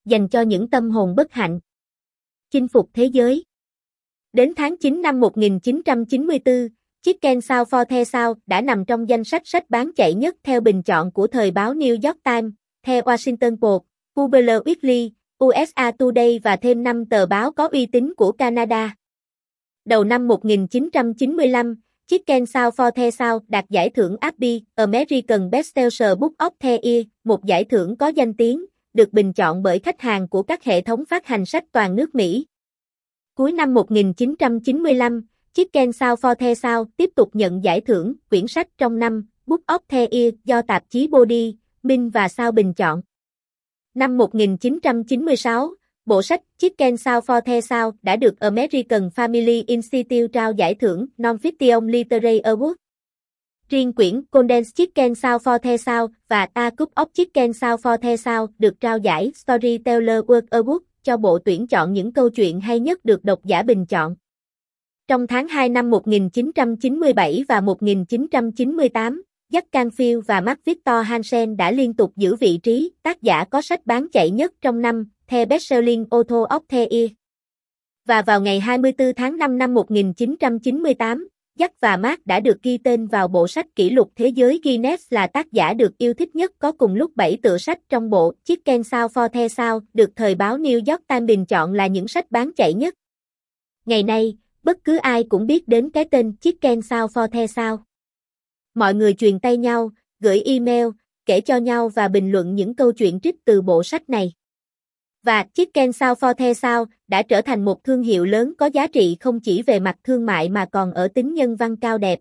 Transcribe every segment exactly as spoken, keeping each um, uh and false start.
dành cho những tâm hồn bất hạnh. Chinh phục thế giới. Đến tháng chín năm một nghìn chín trăm chín mươi tư, Chicken Soup for the South đã nằm trong danh sách sách bán chạy nhất theo bình chọn của thời báo New York Times, The Washington Post, Public Weekly, u ét a Today và thêm năm tờ báo có uy tín của Canada. Đầu năm một nghìn chín trăm chín mươi lăm, Chicken Soup for the South đạt giải thưởng a bê i, American Bestseller Book of the Year, một giải thưởng có danh tiếng, được bình chọn bởi khách hàng của các hệ thống phát hành sách toàn nước Mỹ. Cuối năm một nghìn chín trăm chín mươi lăm, Chicken Soup for the South tiếp tục nhận giải thưởng quyển sách trong năm Book of the Year do tạp chí Body, Minh và South bình chọn. Năm một nghìn chín trăm chín mươi sáu, bộ sách Chicken Soup for the South đã được American Family Institute trao giải thưởng Non-Fiction Literary Award. Riêng quyển Condensed Chicken Soup for the South và A Cup of Chicken Soup for the South được trao giải Storyteller World Award cho bộ tuyển chọn những câu chuyện hay nhất được độc giả bình chọn. Trong tháng hai năm một nghìn chín trăm chín mươi bảy và một nghìn chín trăm chín mươi tám, Jack Canfield và Mark Victor Hansen đã liên tục giữ vị trí tác giả có sách bán chạy nhất trong năm, The Bestselling Author of the Year. Và vào ngày hai mươi tư tháng năm năm một nghìn chín trăm chín mươi tám, Jack và Mark đã được ghi tên vào bộ sách kỷ lục thế giới Guinness là tác giả được yêu thích nhất có cùng lúc bảy tựa sách trong bộ Chicken Soup for the South được thời báo New York Times bình chọn là những sách bán chạy nhất. Ngày nay, bất cứ ai cũng biết đến cái tên Chicken Soup for the South. Mọi người truyền tay nhau, gửi email, kể cho nhau và bình luận những câu chuyện trích từ bộ sách này. Và Chicken Soup for the South đã trở thành một thương hiệu lớn có giá trị không chỉ về mặt thương mại mà còn ở tính nhân văn cao đẹp.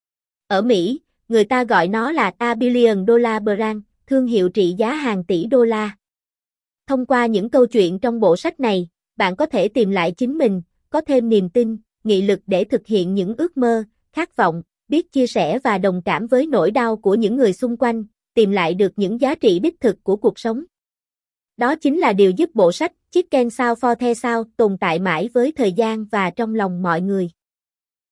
Ở Mỹ, người ta gọi nó là A Billion Dollar Brand, thương hiệu trị giá hàng tỷ đô la. Thông qua những câu chuyện trong bộ sách này, bạn có thể tìm lại chính mình, có thêm niềm tin, nghị lực để thực hiện những ước mơ, khát vọng, biết chia sẻ và đồng cảm với nỗi đau của những người xung quanh, tìm lại được những giá trị đích thực của cuộc sống. Đó chính là điều giúp bộ sách Chicken Soup for the South tồn tại mãi với thời gian và trong lòng mọi người.